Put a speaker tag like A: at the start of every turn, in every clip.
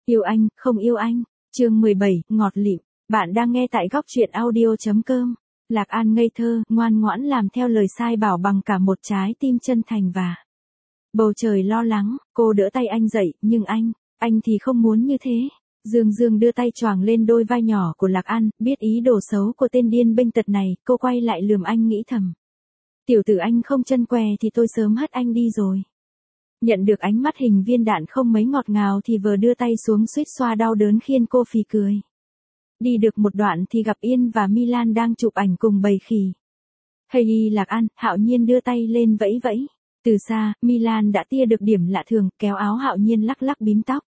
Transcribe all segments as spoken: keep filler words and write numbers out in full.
A: Yêu anh, không yêu anh. Chương mười bảy, ngọt lịm. Bạn đang nghe tại góc truyện audio chấm com. Lạc An ngây thơ, ngoan ngoãn làm theo lời sai bảo bằng cả một trái tim chân thành và bầu trời lo lắng. Cô đỡ tay anh dậy, nhưng anh, anh thì không muốn như thế. Dương Dương đưa tay choàng lên đôi vai nhỏ của Lạc An, biết ý đồ xấu của tên điên bênh tật này, cô quay lại lườm anh nghĩ thầm. Tiểu tử anh không chân què thì tôi sớm hất anh đi rồi. Nhận được ánh mắt hình viên đạn không mấy ngọt ngào thì vừa đưa tay xuống suýt xoa đau đớn khiến cô phì cười. Đi được một đoạn thì gặp Yên và Milan đang chụp ảnh cùng bầy khỉ. Hey Lạc An, Hạo Nhiên đưa tay lên vẫy vẫy. Từ xa, Milan đã tia được điểm lạ thường, kéo áo Hạo Nhiên lắc lắc bím tóc.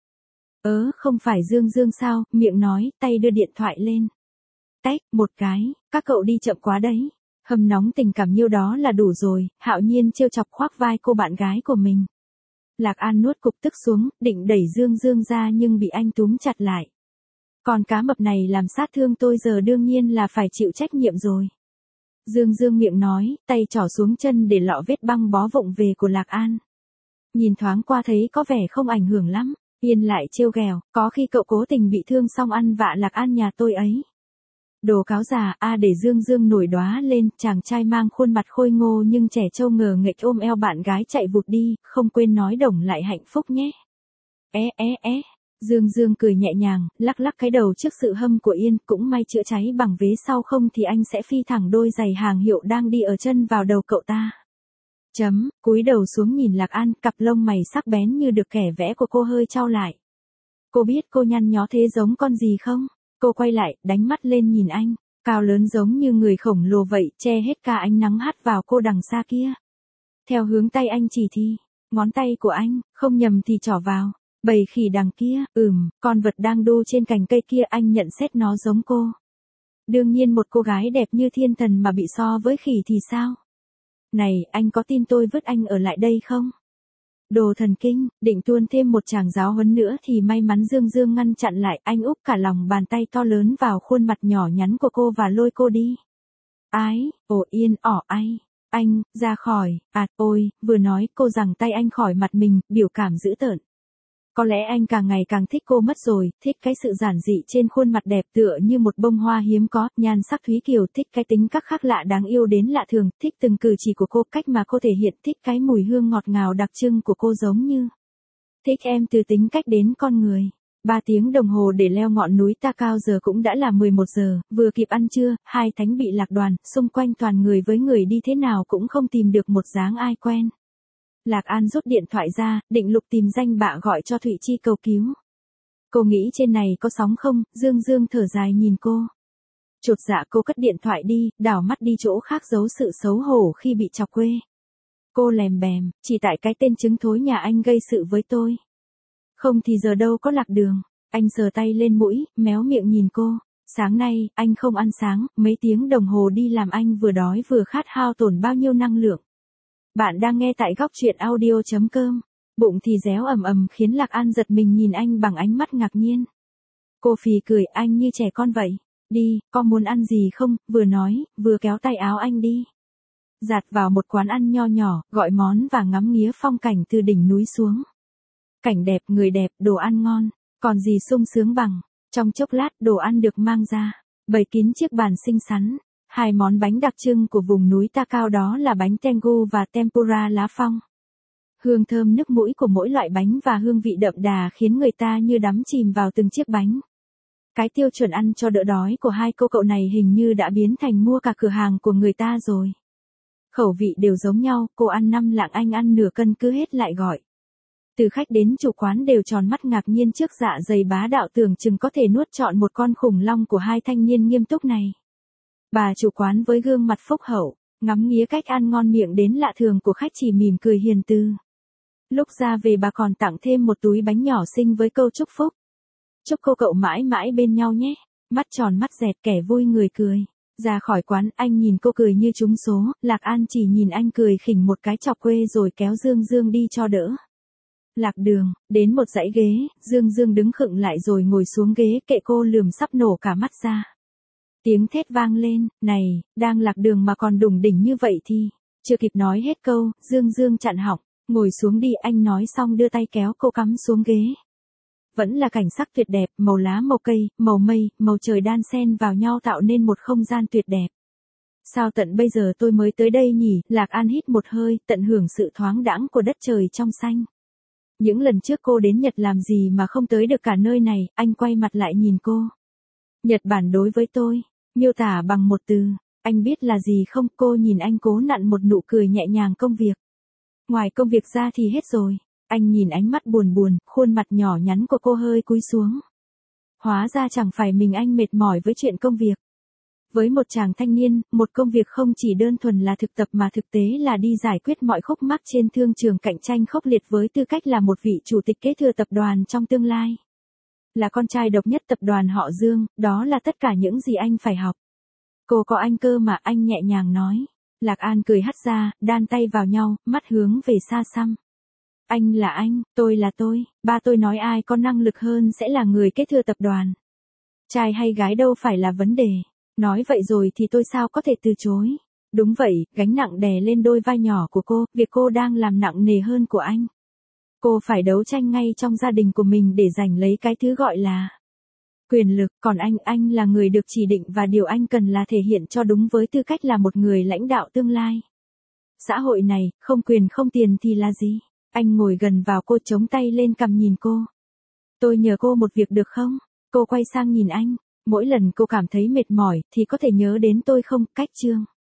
A: Ớ, không phải Dương Dương sao, miệng nói, tay đưa điện thoại lên. Tách, một cái, các cậu đi chậm quá đấy. Hâm nóng tình cảm nhiêu đó là đủ rồi, Hạo Nhiên trêu chọc khoác vai cô bạn gái của mình. Lạc An nuốt cục tức xuống, định đẩy Dương Dương ra nhưng bị anh túm chặt lại. Còn cá mập này làm sát thương tôi giờ đương nhiên là phải chịu trách nhiệm rồi. Dương Dương miệng nói, tay trỏ xuống chân để lọ vết băng bó vụng về của Lạc An. Nhìn thoáng qua thấy có vẻ không ảnh hưởng lắm, Yên lại trêu ghẹo, có khi cậu cố tình bị thương xong ăn vạ Lạc An nhà tôi ấy. Đồ cáo già, a à để Dương Dương nổi đóa lên, chàng trai mang khuôn mặt khôi ngô nhưng trẻ trâu ngờ nghệch ôm eo bạn gái chạy vụt đi, không quên nói đồng lại hạnh phúc nhé. É é é, Dương Dương cười nhẹ nhàng, lắc lắc cái đầu trước sự hâm của Yên, cũng may chữa cháy bằng vế sau không thì anh sẽ phi thẳng đôi giày hàng hiệu đang đi ở chân vào đầu cậu ta. Chấm, cúi đầu xuống nhìn Lạc An, cặp lông mày sắc bén như được kẻ vẽ của cô hơi chau lại. Cô biết cô nhăn nhó thế giống con gì không? Cô quay lại, đánh mắt lên nhìn anh, cao lớn giống như người khổng lồ vậy, che hết cả ánh nắng hắt vào cô đằng xa kia. Theo hướng tay anh chỉ thì, ngón tay của anh, không nhầm thì trỏ vào, bầy khỉ đằng kia, ừm, con vật đang đu trên cành cây kia anh nhận xét nó giống cô. Đương nhiên một cô gái đẹp như thiên thần mà bị so với khỉ thì sao? Này, anh có tin tôi vứt anh ở lại đây không? Đồ thần kinh, định tuôn thêm một tràng giáo huấn nữa thì may mắn Dương Dương ngăn chặn lại, anh úp cả lòng bàn tay to lớn vào khuôn mặt nhỏ nhắn của cô và lôi cô đi. Ái, ồ Yên, ỏ ai, anh, ra khỏi, à, ôi, vừa nói cô giằng tay anh khỏi mặt mình, biểu cảm dữ tợn. Có lẽ anh càng ngày càng thích cô mất rồi, thích cái sự giản dị trên khuôn mặt đẹp tựa như một bông hoa hiếm có, nhan sắc thúy kiều, thích cái tính cách khác lạ đáng yêu đến lạ thường, thích từng cử chỉ của cô, cách mà cô thể hiện, thích cái mùi hương ngọt ngào đặc trưng của cô giống như. Thích em từ tính cách đến con người. Ba tiếng đồng hồ để leo ngọn núi Ta Cao giờ cũng đã là mười một giờ, vừa kịp ăn trưa, hai thánh bị lạc đoàn, xung quanh toàn người với người đi thế nào cũng không tìm được một dáng ai quen. Lạc An rút điện thoại ra, định lục tìm danh bạ gọi cho Thụy Chi cầu cứu. Cô nghĩ trên này có sóng không, Dương Dương thở dài nhìn cô. Chột dạ cô cất điện thoại đi, đảo mắt đi chỗ khác giấu sự xấu hổ khi bị chọc quê. Cô lèm bèm, chỉ tại cái tên trứng thối nhà anh gây sự với tôi. Không thì giờ đâu có Lạc Đường. Anh sờ tay lên mũi, méo miệng nhìn cô. Sáng nay, anh không ăn sáng, mấy tiếng đồng hồ đi làm anh vừa đói vừa khát hao tổn bao nhiêu năng lượng. Bạn đang nghe tại góc truyện audio chấm com. Bụng thì réo ầm ầm khiến Lạc An giật mình nhìn anh bằng ánh mắt ngạc nhiên. Cô phì cười, anh như trẻ con vậy. Đi, có muốn ăn gì không? Vừa nói, vừa kéo tay áo anh đi. Dạt vào một quán ăn nho nhỏ, gọi món và ngắm nghía phong cảnh từ đỉnh núi xuống. Cảnh đẹp, người đẹp, đồ ăn ngon. Còn gì sung sướng bằng. Trong chốc lát đồ ăn được mang ra. Bày kín chiếc bàn xinh xắn. Hai món bánh đặc trưng của vùng núi Ta Cao đó là bánh tengu và tempura lá phong. Hương thơm nước mũi của mỗi loại bánh và hương vị đậm đà khiến người ta như đắm chìm vào từng chiếc bánh. Cái tiêu chuẩn ăn cho đỡ đói của hai cô cậu này hình như đã biến thành mua cả cửa hàng của người ta rồi. Khẩu vị đều giống nhau, cô ăn năm lạng anh ăn nửa cân cứ hết lại gọi. Từ khách đến chủ quán đều tròn mắt ngạc nhiên trước dạ dày bá đạo tưởng chừng có thể nuốt trọn một con khủng long của hai thanh niên nghiêm túc này. Bà chủ quán với gương mặt phúc hậu, ngắm nghía cách ăn ngon miệng đến lạ thường của khách chỉ mỉm cười hiền từ. Lúc ra về bà còn tặng thêm một túi bánh nhỏ xinh với câu chúc phúc. Chúc cô cậu mãi mãi bên nhau nhé. Mắt tròn mắt dẹt kẻ vui người cười. Ra khỏi quán anh nhìn cô cười như trúng số, Lạc An chỉ nhìn anh cười khỉnh một cái chọc quê rồi kéo Dương Dương đi cho đỡ. Lạc Đường, đến một dãy ghế, Dương Dương đứng khựng lại rồi ngồi xuống ghế kệ cô lườm sắp nổ cả mắt ra. Tiếng thét vang lên, này, đang lạc đường mà còn đủng đỉnh như vậy thì, chưa kịp nói hết câu, Dương Dương chặn họng, ngồi xuống đi anh nói xong đưa tay kéo cô cắm xuống ghế. Vẫn là cảnh sắc tuyệt đẹp, màu lá màu cây, màu mây, màu trời đan xen vào nhau tạo nên một không gian tuyệt đẹp. Sao tận bây giờ tôi mới tới đây nhỉ? Lạc An hít một hơi, tận hưởng sự thoáng đãng của đất trời trong xanh. Những lần trước cô đến Nhật làm gì mà không tới được cả nơi này, anh quay mặt lại nhìn cô. Nhật Bản đối với tôi, miêu tả bằng một từ, anh biết là gì không? Cô nhìn anh cố nặn một nụ cười nhẹ nhàng. Công việc. Ngoài công việc ra thì hết rồi. Anh nhìn ánh mắt buồn buồn, khuôn mặt nhỏ nhắn của cô hơi cúi xuống. Hóa ra chẳng phải mình anh mệt mỏi với chuyện công việc. Với một chàng thanh niên, một công việc không chỉ đơn thuần là thực tập mà thực tế là đi giải quyết mọi khúc mắc trên thương trường cạnh tranh khốc liệt với tư cách là một vị chủ tịch kế thừa tập đoàn trong tương lai. Là con trai độc nhất tập đoàn họ Dương, đó là tất cả những gì anh phải học. Cô có anh cơ mà, anh nhẹ nhàng nói. Lạc An cười hắt ra, đan tay vào nhau, mắt hướng về xa xăm. Anh là anh, tôi là tôi, ba tôi nói ai có năng lực hơn sẽ là người kế thừa tập đoàn. Trai hay gái đâu phải là vấn đề. Nói vậy rồi thì tôi sao có thể từ chối. Đúng vậy, gánh nặng đè lên đôi vai nhỏ của cô, việc cô đang làm nặng nề hơn của anh. Cô phải đấu tranh ngay trong gia đình của mình để giành lấy cái thứ gọi là quyền lực, còn anh, anh là người được chỉ định và điều anh cần là thể hiện cho đúng với tư cách là một người lãnh đạo tương lai. Xã hội này, không quyền không tiền thì là gì? Anh ngồi gần vào cô, chống tay lên cằm nhìn cô. Tôi nhờ cô một việc được không? Cô quay sang nhìn anh. Mỗi lần cô cảm thấy mệt mỏi thì có thể nhớ đến tôi không? Cách chương.